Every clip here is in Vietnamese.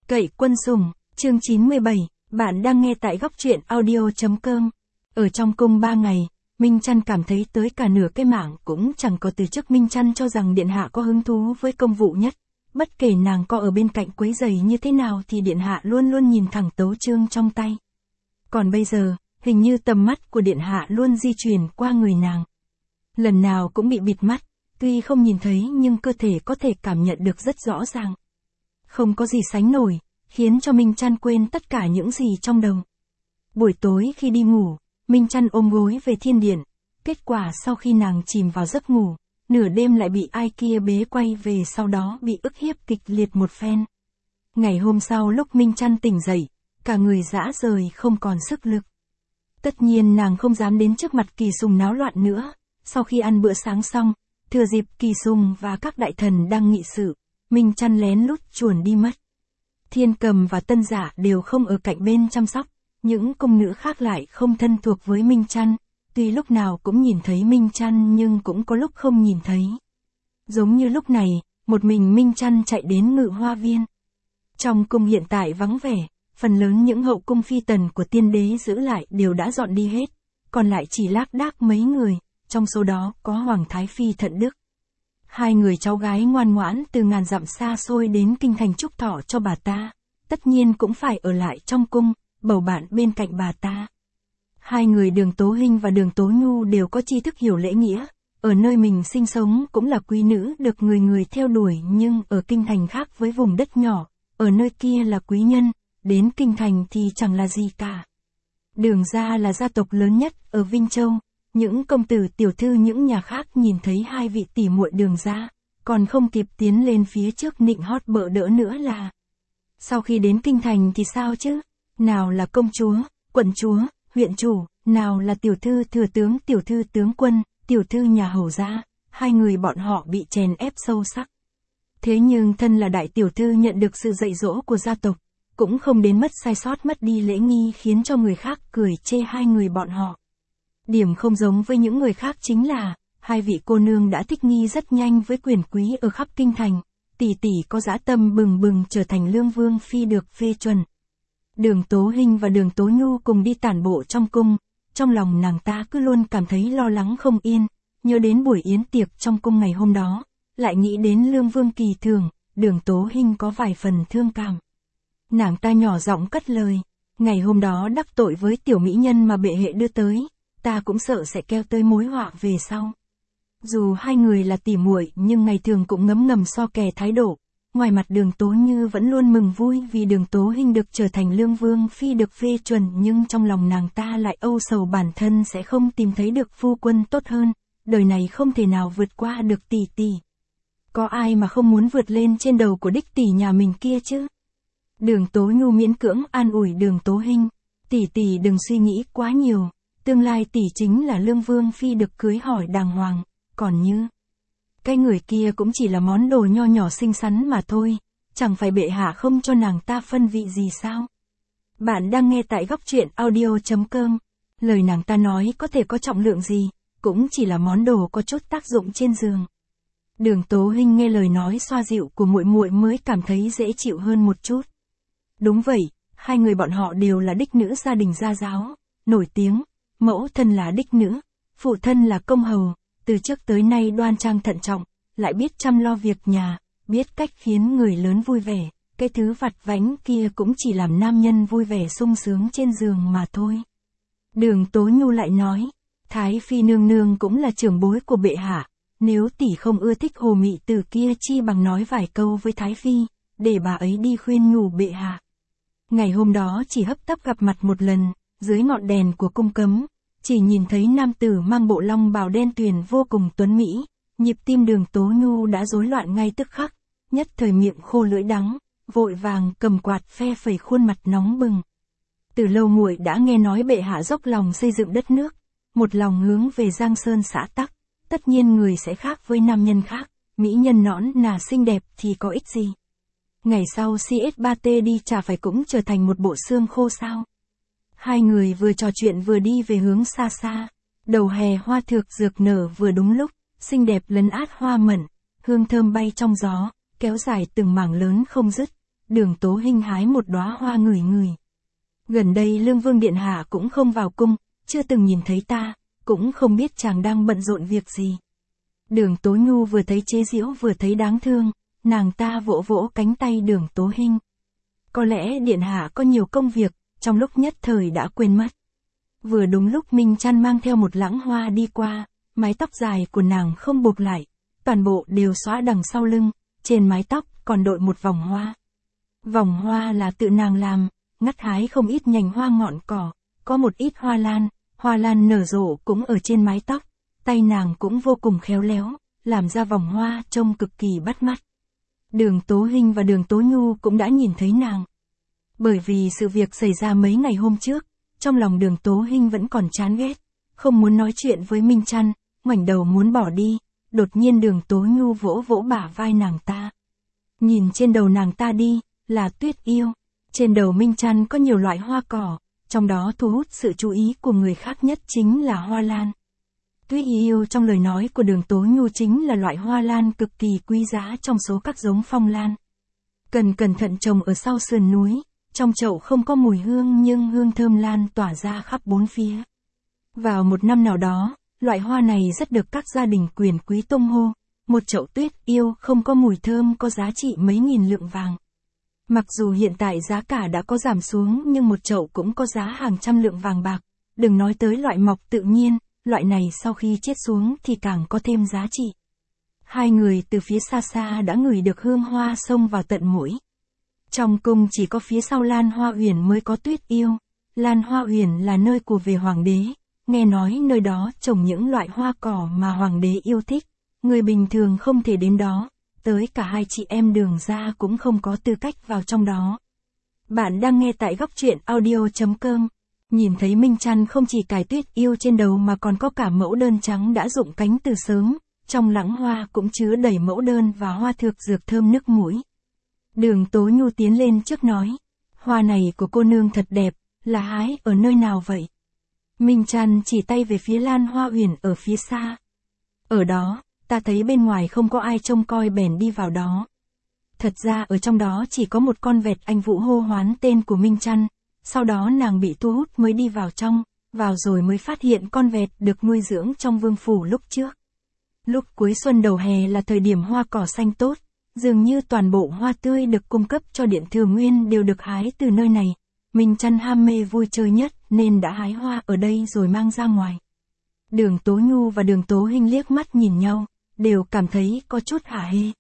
Cậy quân sủng, chương 97, bạn đang nghe tại góc truyện audio.com. Ở trong cung 3 ngày, Minh Chăn cảm thấy tới cả nửa cái mạng cũng chẳng có từ chức. Minh Chăn cho rằng điện hạ có hứng thú với công vụ nhất. Bất kể nàng có ở bên cạnh quấy rầy như thế nào thì điện hạ luôn luôn nhìn thẳng tấu chương trong tay. Còn bây giờ, hình như tầm mắt của điện hạ luôn di chuyển qua người nàng. Lần nào cũng bị bịt mắt, tuy không nhìn thấy nhưng cơ thể có thể cảm nhận được rất rõ ràng. Không có gì sánh nổi, khiến cho Minh Chăn quên tất cả những gì trong đầu. Buổi tối khi đi ngủ, Minh Chăn ôm gối về thiên điện. Kết quả sau khi nàng chìm vào giấc ngủ, nửa đêm lại bị ai kia bế quay về, sau đó bị ức hiếp kịch liệt một phen. Ngày hôm sau lúc Minh Chăn tỉnh dậy, cả người rã rời không còn sức lực. Tất nhiên nàng không dám đến trước mặt Kỳ Sùng náo loạn nữa. Sau khi ăn bữa sáng xong, thừa dịp Kỳ Sùng và các đại thần đang nghị sự, Minh Chăn lén lút chuồn đi mất. Thiên Cầm và Tân Giả đều không ở cạnh bên chăm sóc, những cung nữ khác lại không thân thuộc với Minh Chăn, tuy lúc nào cũng nhìn thấy Minh Chăn nhưng cũng có lúc không nhìn thấy. Giống như lúc này, một mình Minh Chăn chạy đến Ngự Hoa Viên. Trong cung hiện tại vắng vẻ, phần lớn những hậu cung phi tần của tiên đế giữ lại đều đã dọn đi hết, còn lại chỉ lác đác mấy người, trong số đó có Hoàng Thái Phi Thận Đức. Hai người cháu gái ngoan ngoãn từ ngàn dặm xa xôi đến kinh thành chúc thọ cho bà ta, tất nhiên cũng phải ở lại trong cung, bầu bạn bên cạnh bà ta. Hai người Đường Tố Hinh và Đường Tố Nhu đều có tri thức hiểu lễ nghĩa, ở nơi mình sinh sống cũng là quý nữ được người người theo đuổi, nhưng ở kinh thành khác với vùng đất nhỏ, ở nơi kia là quý nhân, đến kinh thành thì chẳng là gì cả. Đường gia là gia tộc lớn nhất ở Vinh Châu. Những công tử tiểu thư những nhà khác nhìn thấy hai vị tỷ muội Đường gia, còn không kịp tiến lên phía trước nịnh hót bợ đỡ nữa là. Sau khi đến kinh thành thì sao chứ? Nào là công chúa, quận chúa, huyện chủ, nào là tiểu thư thừa tướng, tiểu thư tướng quân, tiểu thư nhà hầu gia, hai người bọn họ bị chèn ép sâu sắc. Thế nhưng thân là đại tiểu thư nhận được sự dạy dỗ của gia tộc, cũng không đến mất sai sót mất đi lễ nghi khiến cho người khác cười chê hai người bọn họ. Điểm không giống với những người khác chính là, hai vị cô nương đã thích nghi rất nhanh với quyền quý ở khắp kinh thành, tỷ tỷ có dã tâm bừng bừng trở thành lương vương phi được phê chuẩn. Đường Tố Hinh và Đường Tố Nhu cùng đi tản bộ trong cung, trong lòng nàng ta cứ luôn cảm thấy lo lắng không yên, nhớ đến buổi yến tiệc trong cung ngày hôm đó, lại nghĩ đến lương vương Kỳ Thường, Đường Tố Hinh có vài phần thương cảm. Nàng ta nhỏ giọng cất lời, ngày hôm đó đắc tội với tiểu mỹ nhân mà bệ hệ đưa tới, ta cũng sợ sẽ kéo tới mối họa về sau. Dù hai người là tỉ muội nhưng ngày thường cũng ngấm ngầm so kè thái độ. Ngoài mặt Đường Tố Như vẫn luôn mừng vui vì Đường Tố Hinh được trở thành lương vương phi được phê chuẩn, nhưng trong lòng nàng ta lại âu sầu bản thân sẽ không tìm thấy được phu quân tốt hơn, đời này không thể nào vượt qua được tỷ tỷ. Có ai mà không muốn vượt lên trên đầu của đích tỷ nhà mình kia chứ? Đường Tố Nhu miễn cưỡng an ủi Đường Tố Hinh, tỷ tỷ đừng suy nghĩ quá nhiều. Tương lai tỷ chính là lương vương phi được cưới hỏi đàng hoàng, còn như cái người kia cũng chỉ là món đồ nho nhỏ xinh xắn mà thôi, chẳng phải bệ hạ không cho nàng ta phân vị gì sao? Bạn đang nghe tại góc truyện audio.com. Lời nàng ta nói có thể có trọng lượng gì, cũng chỉ là món đồ có chút tác dụng trên giường. Đường Tố Hinh nghe lời nói xoa dịu của muội muội mới cảm thấy dễ chịu hơn một chút. Đúng vậy, hai người bọn họ đều là đích nữ gia đình gia giáo, nổi tiếng. Mẫu thân là đích nữ, phụ thân là công hầu, từ trước tới nay đoan trang thận trọng, lại biết chăm lo việc nhà, biết cách khiến người lớn vui vẻ, cái thứ vặt vãnh kia cũng chỉ làm nam nhân vui vẻ sung sướng trên giường mà thôi. Đường Tố Nhu lại nói, Thái Phi nương nương cũng là trưởng bối của bệ hạ, nếu tỷ không ưa thích hồ mị tử kia chi bằng nói vài câu với Thái Phi, để bà ấy đi khuyên nhủ bệ hạ. Ngày hôm đó chỉ hấp tấp gặp mặt một lần. Dưới ngọn đèn của cung cấm, chỉ nhìn thấy nam tử mang bộ long bào đen tuyền vô cùng tuấn mỹ, nhịp tim Đường Tố Nhu đã rối loạn ngay tức khắc, nhất thời miệng khô lưỡi đắng, vội vàng cầm quạt phe phẩy khuôn mặt nóng bừng. Từ lâu muội đã nghe nói bệ hạ dốc lòng xây dựng đất nước, một lòng hướng về Giang Sơn xã tắc, tất nhiên người sẽ khác với nam nhân khác, mỹ nhân nõn nà xinh đẹp thì có ích gì. Ngày sau CS3T đi chả phải cũng trở thành một bộ xương khô sao? Hai người vừa trò chuyện vừa đi về hướng xa xa, đầu hè hoa thược dược nở vừa đúng lúc, xinh đẹp lấn át hoa mận, hương thơm bay trong gió, kéo dài từng mảng lớn không dứt, Đường Tố Hinh hái một đóa hoa ngửi ngửi. Gần đây Lương Vương điện hạ cũng không vào cung, chưa từng nhìn thấy ta, cũng không biết chàng đang bận rộn việc gì. Đường Tố Nhu vừa thấy chế giễu vừa thấy đáng thương, nàng ta vỗ vỗ cánh tay Đường Tố Hinh. Có lẽ điện hạ có nhiều công việc, trong lúc nhất thời đã quên mất. Vừa đúng lúc Minh Chăn mang theo một lãng hoa đi qua, mái tóc dài của nàng không buộc lại, toàn bộ đều xõa đằng sau lưng, trên mái tóc còn đội một vòng hoa. Vòng hoa là tự nàng làm, ngắt hái không ít nhành hoa ngọn cỏ, có một ít hoa lan nở rộ cũng ở trên mái tóc, tay nàng cũng vô cùng khéo léo, làm ra vòng hoa trông cực kỳ bắt mắt. Đường Tố Hinh và Đường Tố Nhu cũng đã nhìn thấy nàng. Bởi vì sự việc xảy ra mấy ngày hôm trước, trong lòng Đường Tố Hinh vẫn còn chán ghét, không muốn nói chuyện với Minh Chăn, ngoảnh đầu muốn bỏ đi, đột nhiên Đường Tố Nhu vỗ vỗ bả vai nàng ta. Nhìn trên đầu nàng ta đi, là Tuyết Yêu. Trên đầu Minh Chăn có nhiều loại hoa cỏ, trong đó thu hút sự chú ý của người khác nhất chính là hoa lan. Tuyết Yêu trong lời nói của Đường Tố Nhu chính là loại hoa lan cực kỳ quý giá trong số các giống phong lan. Cần cẩn thận trồng ở sau sườn núi, trong chậu không có mùi hương nhưng hương thơm lan tỏa ra khắp bốn phía. Vào một năm nào đó, loại hoa này rất được các gia đình quyền quý tung hô, một chậu Tuyết Yêu không có mùi thơm có giá trị mấy nghìn lượng vàng. Mặc dù hiện tại giá cả đã có giảm xuống nhưng một chậu cũng có giá hàng trăm lượng vàng bạc, đừng nói tới loại mọc tự nhiên, loại này sau khi chết xuống thì càng có thêm giá trị. Hai người từ phía xa xa đã ngửi được hương hoa xông vào tận mũi. Trong cung chỉ có phía sau Lan Hoa Uyển mới có Tuyết Yêu. Lan Hoa Uyển là nơi của về hoàng đế, nghe nói nơi đó trồng những loại hoa cỏ mà hoàng đế yêu thích, người bình thường không thể đến đó, tới cả hai chị em Đường gia cũng không có tư cách vào trong đó. Bạn đang nghe tại góc truyện audio.com. Nhìn thấy Minh Chăn không chỉ cài Tuyết Yêu trên đầu mà còn có cả mẫu đơn trắng đã rụng cánh từ sớm, trong lãng hoa cũng chứa đầy mẫu đơn và hoa thược dược thơm nức mũi. Đường Tố Nhu tiến lên trước nói, hoa này của cô nương thật đẹp, là hái ở nơi nào vậy? Minh Chăn chỉ tay về phía Lan Hoa Uyển ở phía xa. Ở đó, ta thấy bên ngoài không có ai trông coi bèn đi vào đó. Thật ra ở trong đó chỉ có một con vẹt anh Vũ hô hoán tên của Minh Chăn, sau đó nàng bị thu hút mới đi vào trong, vào rồi mới phát hiện con vẹt được nuôi dưỡng trong vương phủ lúc trước. Lúc cuối xuân đầu hè là thời điểm hoa cỏ xanh tốt, dường như toàn bộ hoa tươi được cung cấp cho Điện Thừa Nguyên đều được hái từ nơi này. Minh Chăn ham mê vui chơi nhất nên đã hái hoa ở đây rồi mang ra ngoài. Đường Tố Nhu và Đường Tố Hinh liếc mắt nhìn nhau, đều cảm thấy có chút hả hê.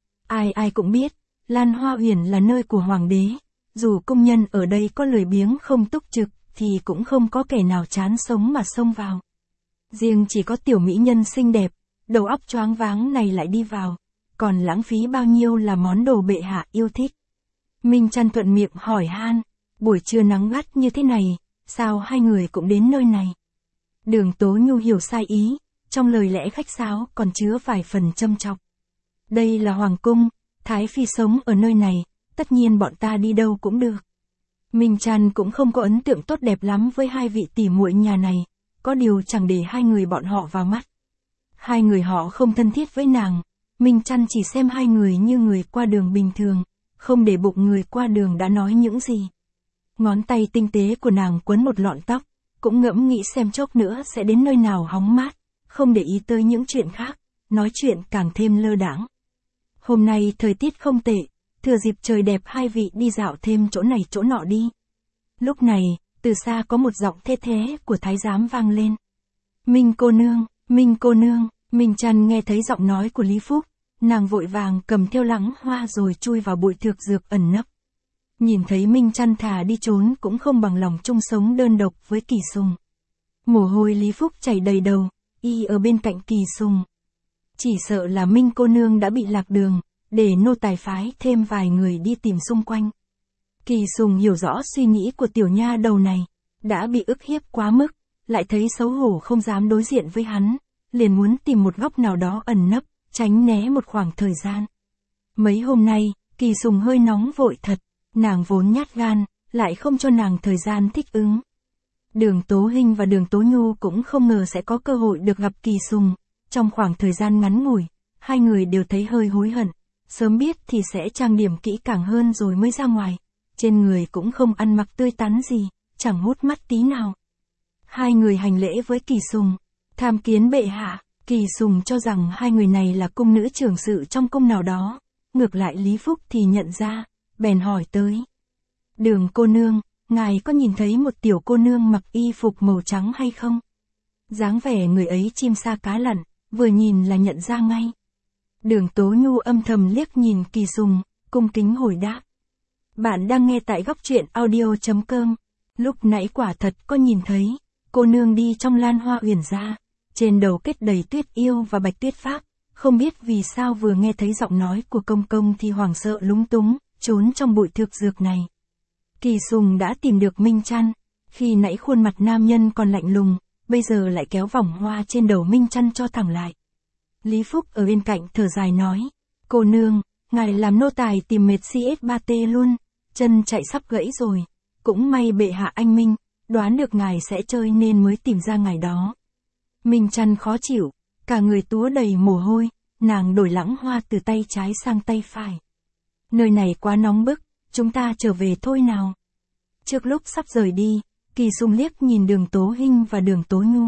Ai cũng biết, Lan Hoa Uyển là nơi của hoàng đế, dù công nhân ở đây có lười biếng không túc trực, thì cũng không có kẻ nào chán sống mà xông vào. Riêng chỉ có tiểu mỹ nhân xinh đẹp, đầu óc choáng váng này lại đi vào, còn lãng phí bao nhiêu là món đồ bệ hạ yêu thích. Minh Chăn thuận miệng hỏi han, buổi trưa nắng gắt như thế này, sao hai người cũng đến nơi này? Đường Tố Nhu hiểu sai ý, trong lời lẽ khách sáo còn chứa vài phần châm chọc. Đây là hoàng cung, Thái Phi sống ở nơi này, tất nhiên bọn ta đi đâu cũng được. Minh Chăn cũng không có ấn tượng tốt đẹp lắm với hai vị tỷ muội nhà này, có điều chẳng để hai người bọn họ vào mắt. Hai người họ không thân thiết với nàng, Minh Chăn chỉ xem hai người như người qua đường bình thường, không để bụng người qua đường đã nói những gì. Ngón tay tinh tế của nàng quấn một lọn tóc, cũng ngẫm nghĩ xem chốc nữa sẽ đến nơi nào hóng mát, không để ý tới những chuyện khác, nói chuyện càng thêm lơ đãng. Hôm nay thời tiết không tệ, thừa dịp trời đẹp hai vị đi dạo thêm chỗ này chỗ nọ đi. Lúc này, từ xa có một giọng thê thế của thái giám vang lên. Minh cô nương, Minh cô nương. Minh Chăn nghe thấy giọng nói của Lý Phúc, nàng vội vàng cầm theo lãng hoa rồi chui vào bụi thược dược ẩn nấp. Nhìn thấy Minh Chăn thà đi trốn cũng không bằng lòng chung sống đơn độc với Kỳ Sùng. Mồ hôi Lý Phúc chảy đầy đầu, y ở bên cạnh Kỳ Sùng. Chỉ sợ là Minh cô nương đã bị lạc đường, để nô tài phái thêm vài người đi tìm xung quanh. Kỳ Sùng hiểu rõ suy nghĩ của tiểu nha đầu này, đã bị ức hiếp quá mức, lại thấy xấu hổ không dám đối diện với hắn, liền muốn tìm một góc nào đó ẩn nấp, tránh né một khoảng thời gian. Mấy hôm nay, Kỳ Sùng hơi nóng vội thật, nàng vốn nhát gan, lại không cho nàng thời gian thích ứng. Đường Tố Hinh và Đường Tố Nhu cũng không ngờ sẽ có cơ hội được gặp Kỳ Sùng, trong khoảng thời gian ngắn ngủi, hai người đều thấy hơi hối hận, Sớm biết thì sẽ trang điểm kỹ càng hơn rồi mới ra ngoài. Trên người cũng không ăn mặc tươi tắn gì, chẳng hút mắt tí nào. Hai người hành lễ với Kỳ Sùng. Tham kiến bệ hạ. Kỳ Sùng cho rằng hai người này là cung nữ trưởng sự trong cung nào đó. Ngược lại Lý Phúc thì nhận ra, bèn hỏi tới. Đường cô nương, ngài có nhìn thấy một tiểu cô nương mặc y phục màu trắng hay không? Dáng vẻ người ấy chim sa cá lặn, vừa nhìn là nhận ra ngay. Đường Tố Nhu âm thầm liếc nhìn Kỳ Sùng, cung kính hồi đáp. Bạn đang nghe tại góc truyện audio.com. Lúc nãy quả thật có nhìn thấy, cô nương đi trong lan hoa uyển ra, trên đầu kết đầy tuyết yêu và bạch tuyết pháp, không biết vì sao vừa nghe thấy giọng nói của công công thì hoảng sợ lúng túng, trốn trong bụi thực dược này. Kỳ Sùng đã tìm được Minh Chăn, khi nãy khuôn mặt nam nhân còn lạnh lùng, bây giờ lại kéo vòng hoa trên đầu Minh Chăn cho thẳng lại. Lý Phúc ở bên cạnh thở dài nói, cô nương, ngài làm nô tài tìm mệt CS3T luôn, chân chạy sắp gãy rồi, cũng may bệ hạ anh minh, đoán được ngài sẽ chơi nên mới tìm ra ngài đó. Minh Chăn khó chịu, cả người túa đầy mồ hôi, nàng đổi lãng hoa từ tay trái sang tay phải. Nơi này quá nóng bức, chúng ta trở về thôi nào. Trước lúc sắp rời đi, Kỳ Sùng liếc nhìn Đường Tố Hinh và Đường Tố Nhu.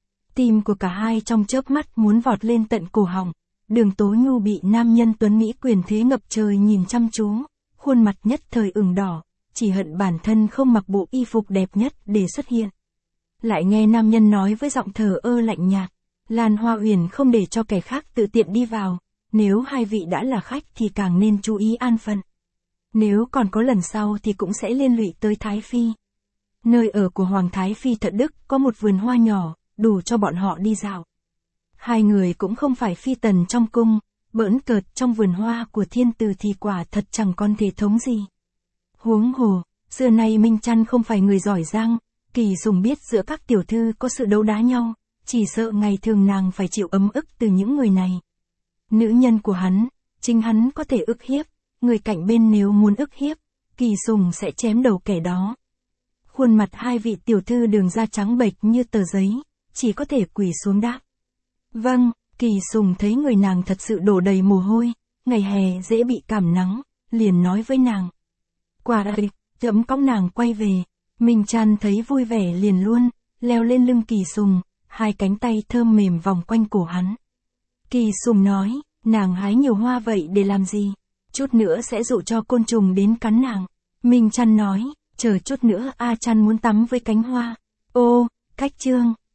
Tim của cả hai trong chớp mắt muốn vọt lên tận cổ họng. Đường Tố Nhu bị nam nhân tuấn mỹ quyền thế ngập trời nhìn chăm chú, khuôn mặt nhất thời ửng đỏ, chỉ hận bản thân không mặc bộ y phục đẹp nhất để xuất hiện. Lại nghe nam nhân nói với giọng thờ ơ lạnh nhạt, Lan Hoa Uyển không để cho kẻ khác tự tiện đi vào, nếu hai vị đã là khách thì càng nên chú ý an phận. Nếu còn có lần sau thì cũng sẽ liên lụy tới Thái Phi. Nơi ở của Hoàng Thái Phi Thận Đức có một vườn hoa nhỏ, đủ cho bọn họ đi dạo. Hai người cũng không phải phi tần trong cung, bỡn cợt trong vườn hoa của thiên tử thì quả thật chẳng còn thể thống gì. Huống hồ, xưa nay Minh Chăn không phải người giỏi giang, Kỳ Sùng biết giữa các tiểu thư có sự đấu đá nhau, chỉ sợ ngày thường nàng phải chịu ấm ức từ những người này. Nữ nhân của hắn, chính hắn có thể ức hiếp, người cạnh bên nếu muốn ức hiếp, Kỳ Sùng sẽ chém đầu kẻ đó. Khuôn mặt hai vị tiểu thư Đường da trắng bệch như tờ giấy, chỉ có thể quỳ xuống đáp. Vâng, Kỳ Sùng thấy người nàng thật sự đổ đầy mồ hôi, ngày hè dễ bị cảm nắng, liền nói với nàng. Quả đây, chấm cõng nàng quay về. Minh Chăn thấy vui vẻ liền luôn, leo lên lưng Kỳ Sùng, hai cánh tay thơm mềm vòng quanh cổ hắn. Kỳ Sùng nói, nàng hái nhiều hoa vậy để làm gì? Chút nữa sẽ dụ cho côn trùng đến cắn nàng. Minh Chăn nói, chờ chút nữa A Chăn muốn tắm với cánh hoa. Ô, cách chương.